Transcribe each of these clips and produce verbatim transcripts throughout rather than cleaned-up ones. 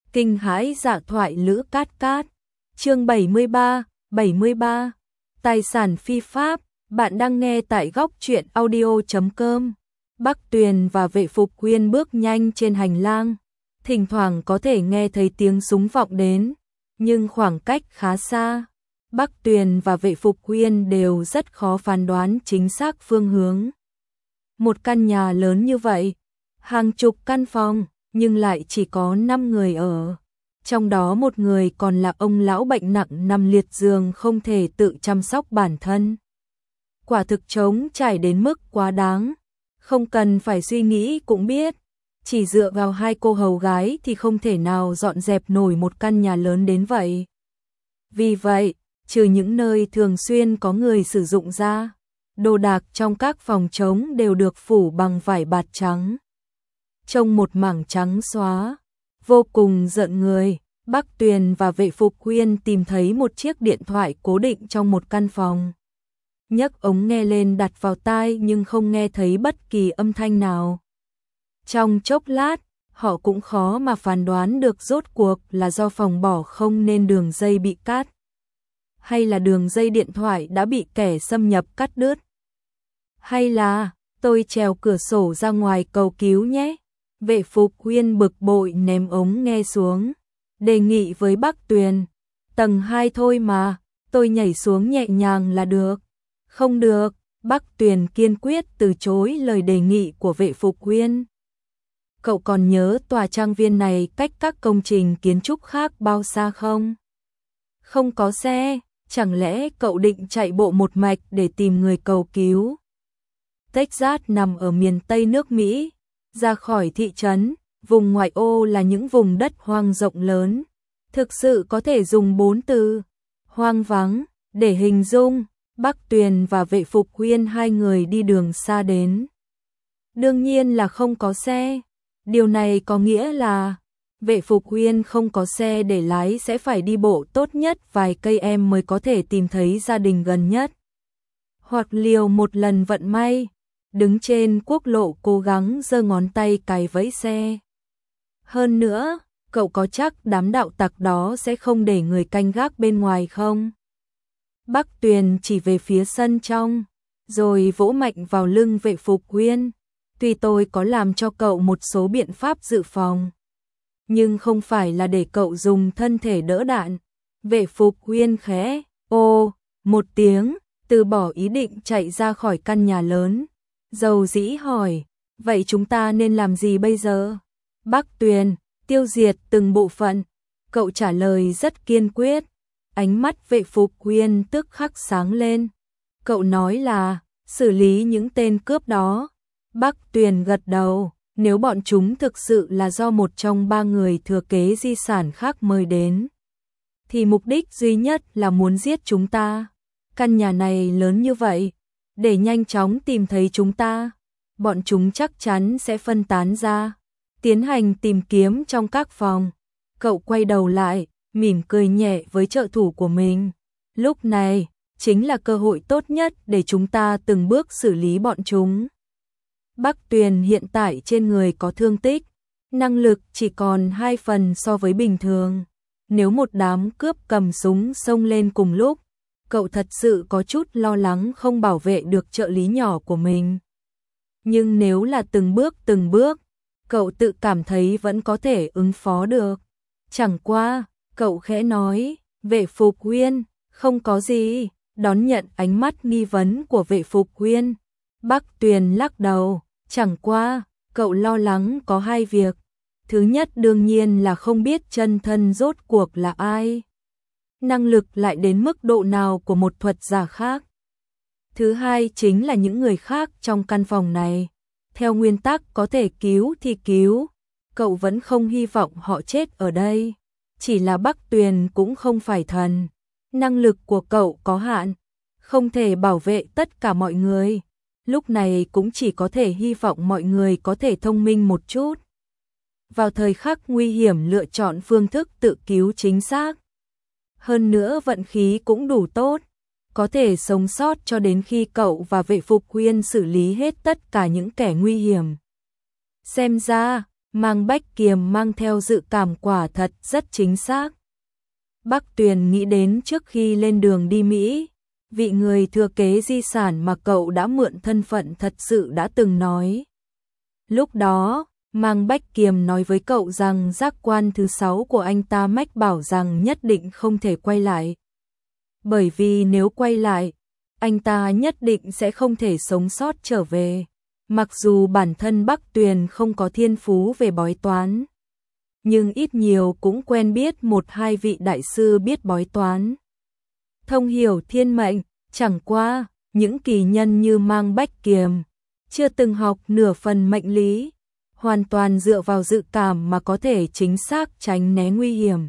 Kinh hãi dạ thoại Lữ Cát Cát. Chương bảy mươi ba, bảy mươi ba. Tài sản phi pháp, bạn đang nghe tại góc truyện audio chấm com. Bắc Tuyền và Vệ Phục Quyên bước nhanh trên hành lang, thỉnh thoảng có thể nghe thấy tiếng súng vọng đến, nhưng khoảng cách khá xa. Bắc Tuyền và Vệ Phục Quyên đều rất khó phán đoán chính xác phương hướng. Một căn nhà lớn như vậy, hàng chục căn phòng, nhưng lại chỉ có năm người ở. Trong đó một người còn là ông lão bệnh nặng nằm liệt giường không thể tự chăm sóc bản thân. Quả thực trống trải đến mức quá đáng, không cần phải suy nghĩ cũng biết. Chỉ dựa vào hai cô hầu gái thì không thể nào dọn dẹp nổi một căn nhà lớn đến vậy. Vì vậy, trừ những nơi thường xuyên có người sử dụng ra, đồ đạc trong các phòng trống đều được phủ bằng vải bạt trắng. Trông một mảng trắng xóa, vô cùng rợn người. Bắc Tuyền và Vệ Phục Quyên tìm thấy một chiếc điện thoại cố định trong một căn phòng. Nhấc ống nghe lên đặt vào tai nhưng không nghe thấy bất kỳ âm thanh nào. Trong chốc lát, họ cũng khó mà phán đoán được rốt cuộc là do phòng bỏ không nên đường dây bị cắt, hay là đường dây điện thoại đã bị kẻ xâm nhập cắt đứt. Hay là, tôi trèo cửa sổ ra ngoài cầu cứu nhé. Vệ Phục Quyên bực bội ném ống nghe xuống, đề nghị với Bắc Tuyền. Tầng hai thôi mà, tôi nhảy xuống nhẹ nhàng là được. Không được, Bắc Tuyền kiên quyết từ chối lời đề nghị của Vệ Phục Quyên. Cậu còn nhớ tòa trang viên này cách các công trình kiến trúc khác bao xa không? Không có xe, chẳng lẽ cậu định chạy bộ một mạch để tìm người cầu cứu? Texas nằm ở miền Tây nước Mỹ, ra khỏi thị trấn, vùng ngoại ô là những vùng đất hoang rộng lớn. Thực sự có thể dùng bốn từ hoang vắng để hình dung. Bắc Tuyền và Vệ Phục Quyên hai người đi đường xa đến. Đương nhiên là không có xe. Điều này có nghĩa là Vệ Phục Quyên không có xe để lái sẽ phải đi bộ tốt nhất vài cây em mới có thể tìm thấy gia đình gần nhất. Hoặc liều một lần vận may, đứng trên quốc lộ cố gắng giơ ngón tay cài vẫy xe. Hơn nữa, cậu có chắc đám đạo tặc đó sẽ không để người canh gác bên ngoài không? Bắc Tuyền chỉ về phía sân trong, rồi vỗ mạnh vào lưng Vệ Phục Quyên. Tuy tôi có làm cho cậu một số biện pháp dự phòng, nhưng không phải là để cậu dùng thân thể đỡ đạn. Vệ Phục Quyên khẽ ô một tiếng, từ bỏ ý định chạy ra khỏi căn nhà lớn. Dầu dĩ hỏi, vậy chúng ta nên làm gì bây giờ? Bắc Tuyền, tiêu diệt từng bộ phận. Cậu trả lời rất kiên quyết. Ánh mắt Vệ Phục Quyên tức khắc sáng lên. Cậu nói là xử lý những tên cướp đó. Bắc Tuyền gật đầu. Nếu bọn chúng thực sự là do một trong ba người thừa kế di sản khác mời đến, thì mục đích duy nhất là muốn giết chúng ta. Căn nhà này lớn như vậy, để nhanh chóng tìm thấy chúng ta, bọn chúng chắc chắn sẽ phân tán ra, tiến hành tìm kiếm trong các phòng. Cậu quay đầu lại, mỉm cười nhẹ với trợ thủ của mình. Lúc này, chính là cơ hội tốt nhất để chúng ta từng bước xử lý bọn chúng. Bắc Tuyền hiện tại trên người có thương tích, năng lực chỉ còn hai phần so với bình thường. Nếu một đám cướp cầm súng xông lên cùng lúc, cậu thật sự có chút lo lắng không bảo vệ được trợ lý nhỏ của mình. Nhưng nếu là từng bước từng bước, cậu tự cảm thấy vẫn có thể ứng phó được. Chẳng qua, cậu khẽ nói, Vệ Phục Quyên, không có gì. Đón nhận ánh mắt nghi vấn của Vệ Phục Quyên, Bắc Tuyền lắc đầu. Chẳng qua, cậu lo lắng có hai việc. Thứ nhất đương nhiên là không biết chân thân rốt cuộc là ai, năng lực lại đến mức độ nào của một thuật giả khác. Thứ hai chính là những người khác trong căn phòng này. Theo nguyên tắc có thể cứu thì cứu, cậu vẫn không hy vọng họ chết ở đây. Chỉ là Bắc Tuyền cũng không phải thần, năng lực của cậu có hạn, không thể bảo vệ tất cả mọi người. Lúc này cũng chỉ có thể hy vọng mọi người có thể thông minh một chút, vào thời khắc nguy hiểm lựa chọn phương thức tự cứu chính xác. Hơn nữa vận khí cũng đủ tốt, có thể sống sót cho đến khi cậu và Vệ Phục Quyên xử lý hết tất cả những kẻ nguy hiểm. Xem ra, Mang Bách Kiềm mang theo dự cảm quả thật rất chính xác. Bắc Tuyền nghĩ đến trước khi lên đường đi Mỹ, vị người thừa kế di sản mà cậu đã mượn thân phận thật sự đã từng nói. Lúc đó, Mang Bách Kiềm nói với cậu rằng giác quan thứ sáu của anh ta mách bảo rằng nhất định không thể quay lại. Bởi vì nếu quay lại, anh ta nhất định sẽ không thể sống sót trở về. Mặc dù bản thân Bắc Tuyền không có thiên phú về bói toán, nhưng ít nhiều cũng quen biết một hai vị đại sư biết bói toán. Thông hiểu thiên mệnh, chẳng qua, những kỳ nhân như Mang Bách Kiềm, chưa từng học nửa phần mệnh lý, hoàn toàn dựa vào dự cảm mà có thể chính xác tránh né nguy hiểm.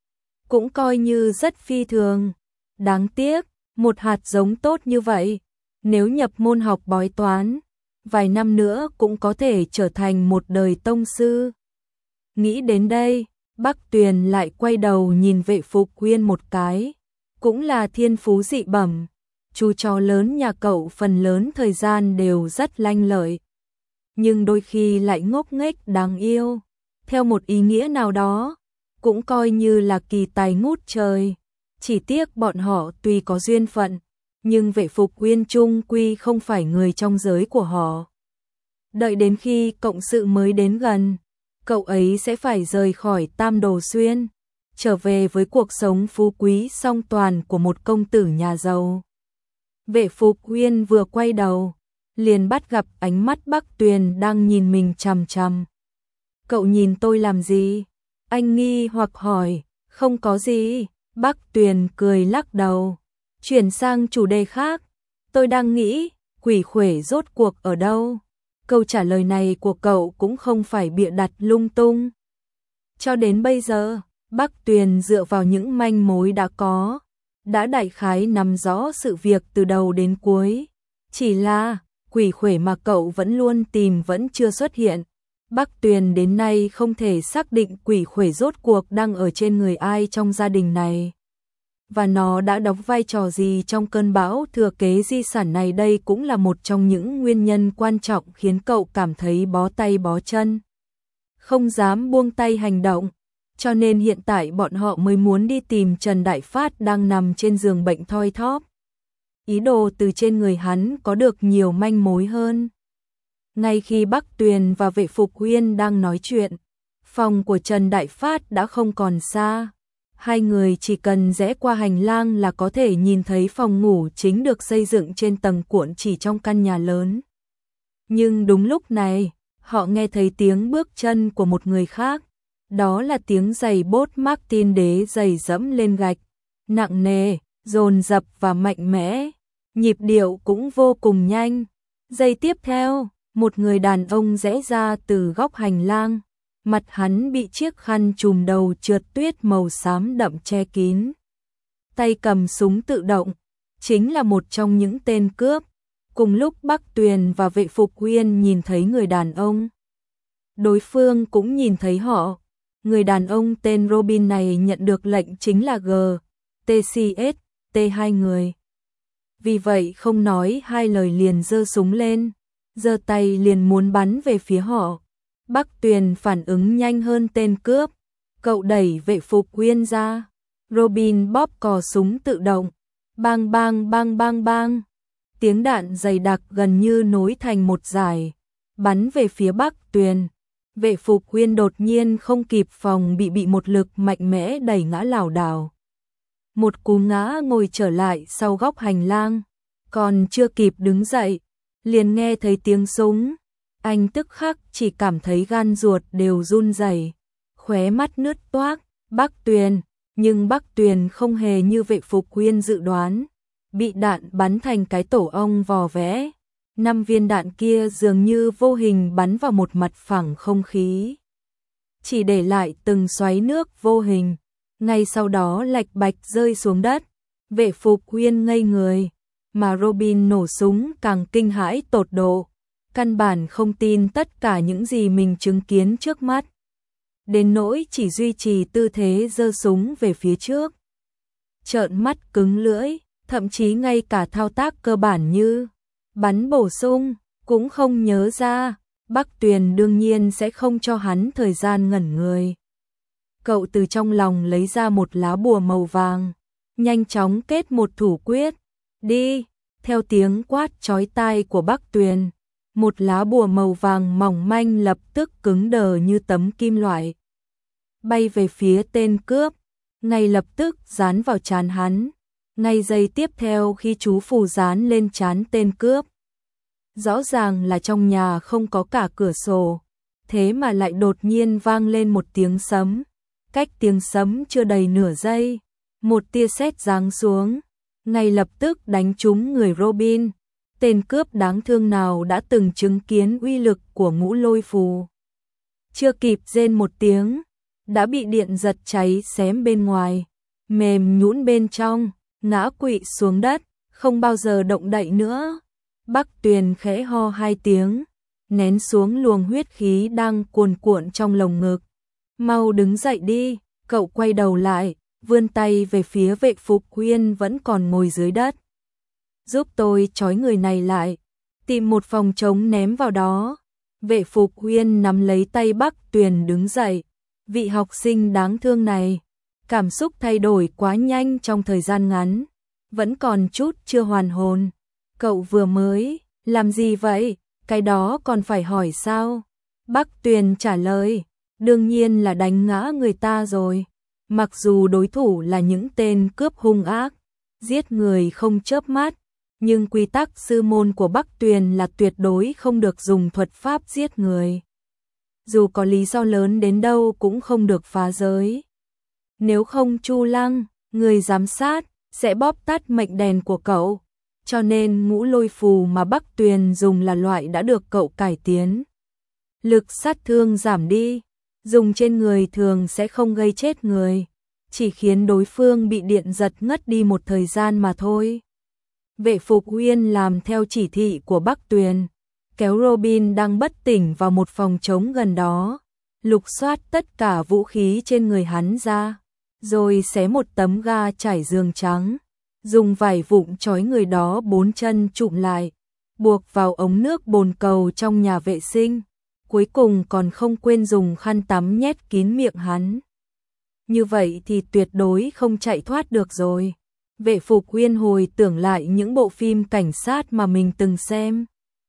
Cũng coi như rất phi thường. Đáng tiếc, một hạt giống tốt như vậy, nếu nhập môn học bói toán, vài năm nữa cũng có thể trở thành một đời tông sư. Nghĩ đến đây, Bắc Tuyền lại quay đầu nhìn Vệ Phục Uyên một cái, cũng là thiên phú dị bẩm, chú chó lớn nhà cậu phần lớn thời gian đều rất lanh lợi, nhưng đôi khi lại ngốc nghếch đáng yêu, theo một ý nghĩa nào đó, cũng coi như là kỳ tài ngút trời. Chỉ tiếc bọn họ tuy có duyên phận, nhưng Vệ Phục Uyên chung quy không phải người trong giới của họ. Đợi đến khi cộng sự mới đến gần, cậu ấy sẽ phải rời khỏi Tam Đồ Xuyên, trở về với cuộc sống phú quý song toàn của một công tử nhà giàu. Vệ Phục Uyên vừa quay đầu, liền bắt gặp ánh mắt Bắc Tuyền đang nhìn mình chằm chằm. Cậu nhìn tôi làm gì? Anh nghi hoặc hỏi. Không có gì. Bắc Tuyền cười lắc đầu. Chuyển sang chủ đề khác. Tôi đang nghĩ, quỷ khuể rốt cuộc ở đâu? Câu trả lời này của cậu cũng không phải bịa đặt lung tung. Cho đến bây giờ, Bắc Tuyền dựa vào những manh mối đã có, đã đại khái nắm rõ sự việc từ đầu đến cuối. Chỉ là, quỷ khuể mà cậu vẫn luôn tìm vẫn chưa xuất hiện. Bắc Tuyền đến nay không thể xác định quỷ khuể rốt cuộc đang ở trên người ai trong gia đình này. Và nó đã đóng vai trò gì trong cơn bão thừa kế di sản này, đây cũng là một trong những nguyên nhân quan trọng khiến cậu cảm thấy bó tay bó chân. Không dám buông tay hành động, cho nên hiện tại bọn họ mới muốn đi tìm Trần Đại Phát đang nằm trên giường bệnh thoi thóp. Ý đồ từ trên người hắn có được nhiều manh mối hơn. Ngay khi Bắc Tuyền và Vệ Phục Uyên đang nói chuyện, phòng của Trần Đại Phát đã không còn xa. Hai người chỉ cần rẽ qua hành lang là có thể nhìn thấy phòng ngủ chính được xây dựng trên tầng cuộn chỉ trong căn nhà lớn. Nhưng đúng lúc này, họ nghe thấy tiếng bước chân của một người khác. Đó là tiếng giày bốt Martin đế giày dẫm lên gạch, nặng nề, dồn dập và mạnh mẽ. Nhịp điệu cũng vô cùng nhanh. Giây tiếp theo, một người đàn ông rẽ ra từ góc hành lang. Mặt hắn bị chiếc khăn trùm đầu trượt tuyết màu xám đậm che kín. Tay cầm súng tự động, chính là một trong những tên cướp. Cùng lúc Bắc Tuyền và Vệ Phục Uyên nhìn thấy người đàn ông, đối phương cũng nhìn thấy họ. Người đàn ông tên Robin này nhận được lệnh chính là G, T C S, T hai người. Vì vậy không nói hai lời liền giơ súng lên, giơ tay liền muốn bắn về phía họ. Bắc Tuyền phản ứng nhanh hơn tên cướp, cậu đẩy Vệ Phục Uyên ra. Robin bóp cò súng tự động, bang bang bang bang bang. Tiếng đạn dày đặc gần như nối thành một dải, bắn về phía Bắc Tuyền. Vệ Phục Uyên đột nhiên không kịp phòng bị bị một lực mạnh mẽ đẩy ngã lảo đảo. Một cú ngã ngồi trở lại sau góc hành lang, còn chưa kịp đứng dậy, liền nghe thấy tiếng súng. Anh tức khắc chỉ cảm thấy gan ruột đều run rẩy, khóe mắt nứt toác. Bắc Tuyền, nhưng Bắc Tuyền không hề như Vệ Phục Uyên dự đoán, bị đạn bắn thành cái tổ ong vò vẽ. Năm viên đạn kia dường như vô hình bắn vào một mặt phẳng không khí, chỉ để lại từng xoáy nước vô hình, ngay sau đó lạch bạch rơi xuống đất. Vệ Phục Uyên ngây người, mà Robin nổ súng càng kinh hãi tột độ, căn bản không tin tất cả những gì mình chứng kiến trước mắt, đến nỗi chỉ duy trì tư thế giơ súng về phía trước, trợn mắt cứng lưỡi, thậm chí ngay cả thao tác cơ bản như bắn bổ sung cũng không nhớ ra. Bắc Tuyền đương nhiên sẽ không cho hắn thời gian ngẩn người. Cậu từ trong lòng lấy ra một lá bùa màu vàng, nhanh chóng kết một thủ quyết. Đi, theo tiếng quát chói tai của Bắc Tuyền, một lá bùa màu vàng mỏng manh lập tức cứng đờ như tấm kim loại, bay về phía tên cướp, ngay lập tức dán vào trán hắn. Ngay giây tiếp theo khi chú phù dán lên trán tên cướp, rõ ràng là trong nhà không có cả cửa sổ, thế mà lại đột nhiên vang lên một tiếng sấm. Cách tiếng sấm chưa đầy nửa giây, một tia sét giáng xuống, ngay lập tức đánh trúng người Robin. Tên cướp đáng thương nào đã từng chứng kiến uy lực của ngũ lôi phù, chưa kịp rên một tiếng, đã bị điện giật cháy xém bên ngoài, mềm nhũn bên trong, ngã quỵ xuống đất, không bao giờ động đậy nữa. Bắc Tuyền khẽ ho hai tiếng, nén xuống luồng huyết khí đang cuồn cuộn trong lồng ngực. Mau đứng dậy đi, cậu quay đầu lại, vươn tay về phía Vệ Phục Huyên vẫn còn ngồi dưới đất. Giúp tôi trói người này lại, tìm một phòng trống ném vào đó. Vệ Phục Huyên nắm lấy tay Bắc Tuyền đứng dậy. Vị học sinh đáng thương này, cảm xúc thay đổi quá nhanh trong thời gian ngắn, vẫn còn chút chưa hoàn hồn. Cậu vừa mới, làm gì vậy, cái đó còn phải hỏi sao? Bắc Tuyền trả lời, đương nhiên là đánh ngã người ta rồi. Mặc dù đối thủ là những tên cướp hung ác, giết người không chớp mắt, nhưng quy tắc sư môn của Bắc Tuyền là tuyệt đối không được dùng thuật pháp giết người. Dù có lý do lớn đến đâu cũng không được phá giới. Nếu không Chu Lăng, người giám sát, sẽ bóp tắt mệnh đèn của cậu. Cho nên ngũ lôi phù mà Bắc Tuyền dùng là loại đã được cậu cải tiến. Lực sát thương giảm đi, dùng trên người thường sẽ không gây chết người, chỉ khiến đối phương bị điện giật ngất đi một thời gian mà thôi. Vệ Phục Huyên làm theo chỉ thị của Bắc Tuyền, kéo Robin đang bất tỉnh vào một phòng trống gần đó, lục soát tất cả vũ khí trên người hắn ra, rồi xé một tấm ga trải giường trắng, dùng vải vụn trói người đó bốn chân trụm lại, buộc vào ống nước bồn cầu trong nhà vệ sinh, cuối cùng còn không quên dùng khăn tắm nhét kín miệng hắn. Như vậy thì tuyệt đối không chạy thoát được rồi. Vệ Phục Huyên hồi tưởng lại những bộ phim cảnh sát mà mình từng xem,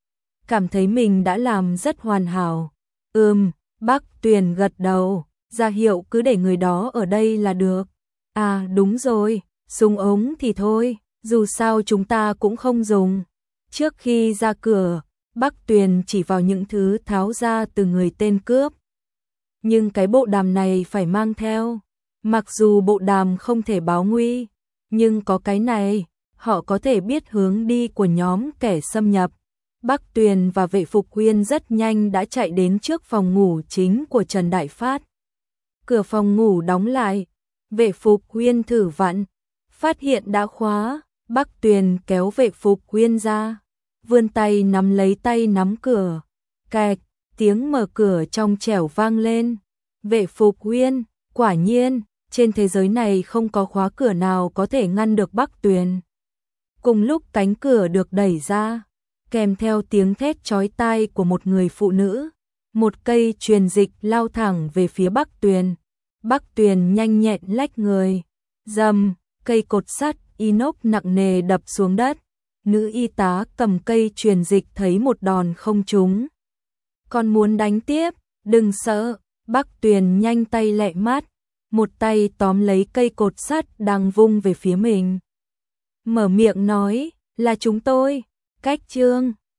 cảm thấy mình đã làm rất hoàn hảo. Ừm, Bắc Tuyền gật đầu, ra hiệu cứ để người đó ở đây là được. À đúng rồi, súng ống thì thôi, dù sao chúng ta cũng không dùng. Trước khi ra cửa, Bắc Tuyền chỉ vào những thứ tháo ra từ người tên cướp. Nhưng cái bộ đàm này phải mang theo. Mặc dù bộ đàm không thể báo nguy, nhưng có cái này, họ có thể biết hướng đi của nhóm kẻ xâm nhập. Bắc Tuyền và Vệ Phục Huyên rất nhanh đã chạy đến trước phòng ngủ chính của Trần Đại Phát. Cửa phòng ngủ đóng lại, Vệ Phục Huyên thử vặn, phát hiện đã khóa. Bắc Tuyền kéo Vệ Phục Huyên ra, vươn tay nắm lấy tay nắm cửa. Cạch, tiếng mở cửa trong trẻo vang lên. Vệ Phục Huyên, quả nhiên, trên thế giới này không có khóa cửa nào có thể ngăn được Bắc Tuyền. Cùng lúc cánh cửa được đẩy ra, kèm theo tiếng thét chói tai của một người phụ nữ, một cây truyền dịch lao thẳng về phía Bắc Tuyền. Bắc Tuyền nhanh nhẹn lách người, dầm, cây cột sắt inox nặng nề đập xuống đất. Nữ y tá cầm cây truyền dịch thấy một đòn không trúng, còn muốn đánh tiếp. Đừng sợ, Bắc Tuyền nhanh tay lẹ mắt, một tay tóm lấy cây cột sắt đang vung về phía mình, mở miệng nói, là chúng tôi. Cách chương